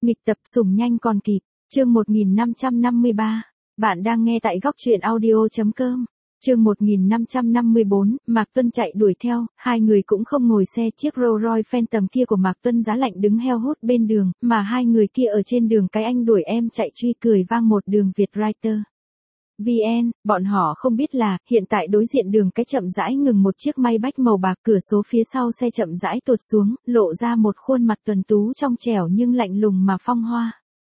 Nghịch tập sủng nhanh còn kịp, chương 1553. Bạn đang nghe tại góc truyện audio.com. Chương 1554, Mạc Tuân chạy đuổi theo, hai người cũng không ngồi xe, chiếc Rolls Royce Phantom kia của Mạc Tuân giá lạnh đứng heo hút bên đường, mà hai người kia ở trên đường cái anh đuổi em chạy truy cười vang một đường Việt Writer. VN, bọn họ không biết là, hiện tại đối diện đường cái chậm rãi ngừng một chiếc Maybach màu bạc, cửa số phía sau xe chậm rãi tuột xuống, lộ ra một khuôn mặt tuấn tú trong trẻo nhưng lạnh lùng mà phong hoa.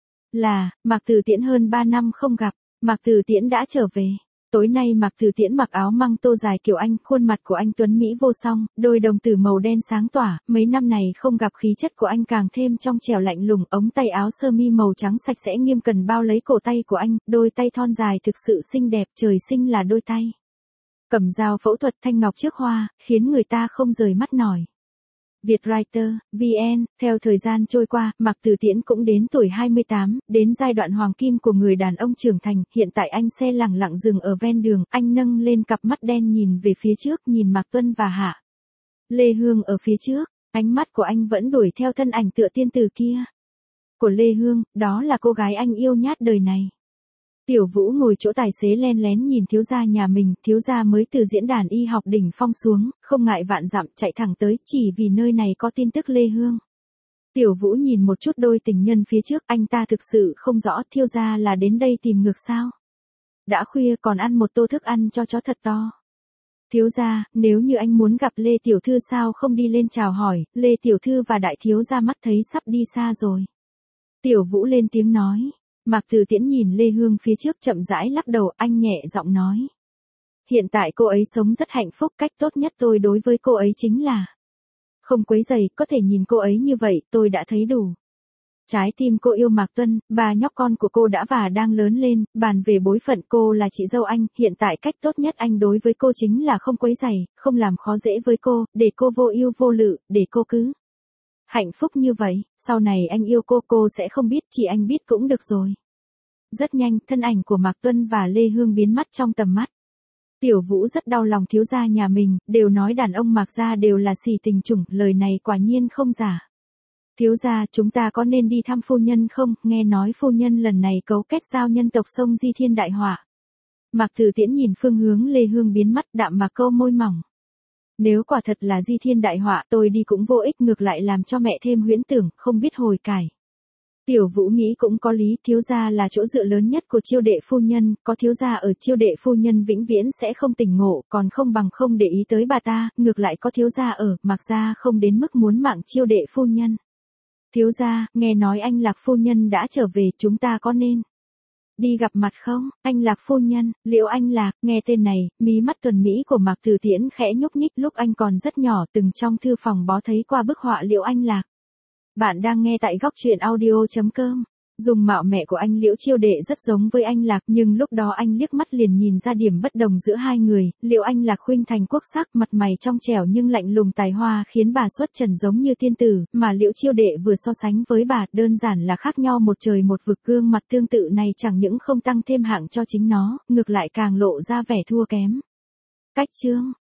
Là, Mạc Tử Tiễn hơn 3 năm không gặp, Mạc Tử Tiễn đã trở về. Tối nay Mạc Tử Tiễn mặc áo măng tô dài kiểu Anh, khuôn mặt của anh tuấn mỹ vô song, đôi đồng tử màu đen sáng tỏa, mấy năm này không gặp khí chất của anh càng thêm trong trẻo lạnh lùng, ống tay áo sơ mi màu trắng sạch sẽ nghiêm cẩn bao lấy cổ tay của anh, đôi tay thon dài thực sự xinh đẹp, trời sinh là đôi tay. Cầm dao phẫu thuật thanh ngọc trước hoa, khiến người ta không rời mắt nổi. Việt Writer, VN, theo thời gian trôi qua, Mạc Tử Tiễn cũng đến tuổi 28, đến giai đoạn hoàng kim của người đàn ông trưởng thành, hiện tại anh xe lẳng lặng dừng ở ven đường, anh nâng lên cặp mắt đen nhìn về phía trước, nhìn Mạc Tuân và Hạ Lê Hương ở phía trước, ánh mắt của anh vẫn đuổi theo thân ảnh tựa tiên tử kia. Của Lê Hương, đó là cô gái anh yêu nhất đời này. Tiểu Vũ ngồi chỗ tài xế len lén nhìn thiếu gia nhà mình, thiếu gia mới từ diễn đàn y học đỉnh phong xuống, không ngại vạn dặm chạy thẳng tới, chỉ vì nơi này có tin tức Lê Hương. Tiểu Vũ nhìn một chút đôi tình nhân phía trước, anh ta thực sự không rõ, thiếu gia là đến đây tìm ngược sao? Đã khuya còn ăn một tô thức ăn cho chó thật to. Thiếu gia, nếu như anh muốn gặp Lê Tiểu Thư sao không đi lên chào hỏi, Lê Tiểu Thư và đại thiếu gia mắt thấy sắp đi xa rồi. Tiểu Vũ lên tiếng nói. Mạc Tử Tiễn nhìn Lê Hương phía trước chậm rãi lắc đầu, anh nhẹ giọng nói. Hiện tại cô ấy sống rất hạnh phúc, cách tốt nhất tôi đối với cô ấy chính là không quấy rầy, có thể nhìn cô ấy như vậy, tôi đã thấy đủ. Trái tim cô yêu Mạc Tuân, ba nhóc con của cô đã và đang lớn lên, bàn về bối phận cô là chị dâu anh, hiện tại cách tốt nhất anh đối với cô chính là không quấy rầy, không làm khó dễ với cô, để cô vô ưu vô lự, để cô cứ hạnh phúc như vậy, sau này anh yêu cô sẽ không biết, chỉ anh biết cũng được rồi. Rất nhanh, thân ảnh của Mạc Tuân và Lê Hương biến mất trong tầm mắt. Tiểu Vũ rất đau lòng thiếu gia nhà mình, đều nói đàn ông Mạc gia đều là xỉ tình chủng, lời này quả nhiên không giả. Thiếu gia, chúng ta có nên đi thăm phu nhân không, nghe nói phu nhân lần này cấu kết giao nhân tộc sông Di Thiên đại họa. Mạc Tử Tiễn nhìn phương hướng Lê Hương biến mất, đạm mà câu môi mỏng. Nếu quả thật là Di Thiên đại họa, tôi đi cũng vô ích, ngược lại làm cho mẹ thêm huyễn tưởng, không biết hồi cải. Tiểu Vũ nghĩ cũng có lý, thiếu gia là chỗ dựa lớn nhất của Chiêu đệ phu nhân, có thiếu gia ở Chiêu đệ phu nhân vĩnh viễn sẽ không tỉnh ngộ, còn không bằng không để ý tới bà ta, ngược lại có thiếu gia ở, Mạc gia không đến mức muốn mạng Chiêu đệ phu nhân. Thiếu gia, nghe nói anh Lạc phu nhân đã trở về, chúng ta có nên đi gặp mặt không? Anh Lạc phu nhân, Liễu Anh Lạc, nghe tên này, mí mắt tuần mỹ của Mạc Tử Tiễn khẽ nhúc nhích, lúc anh còn rất nhỏ từng trong thư phòng bó thấy qua bức họa Liễu Anh Lạc. Bạn đang nghe tại góc truyện audio.com. Dùng mạo mẹ của anh Liễu Chiêu đệ rất giống với anh Lạc, nhưng lúc đó anh liếc mắt liền nhìn ra điểm bất đồng giữa hai người. Liễu Anh Lạc khuynh thành quốc sắc, mặt mày trong trẻo nhưng lạnh lùng tài hoa khiến bà xuất trần giống như tiên tử, mà Liễu Chiêu đệ vừa so sánh với bà đơn giản là khác nhau một trời một vực, gương mặt tương tự này chẳng những không tăng thêm hạng cho chính nó, ngược lại càng lộ ra vẻ thua kém. Cách chương,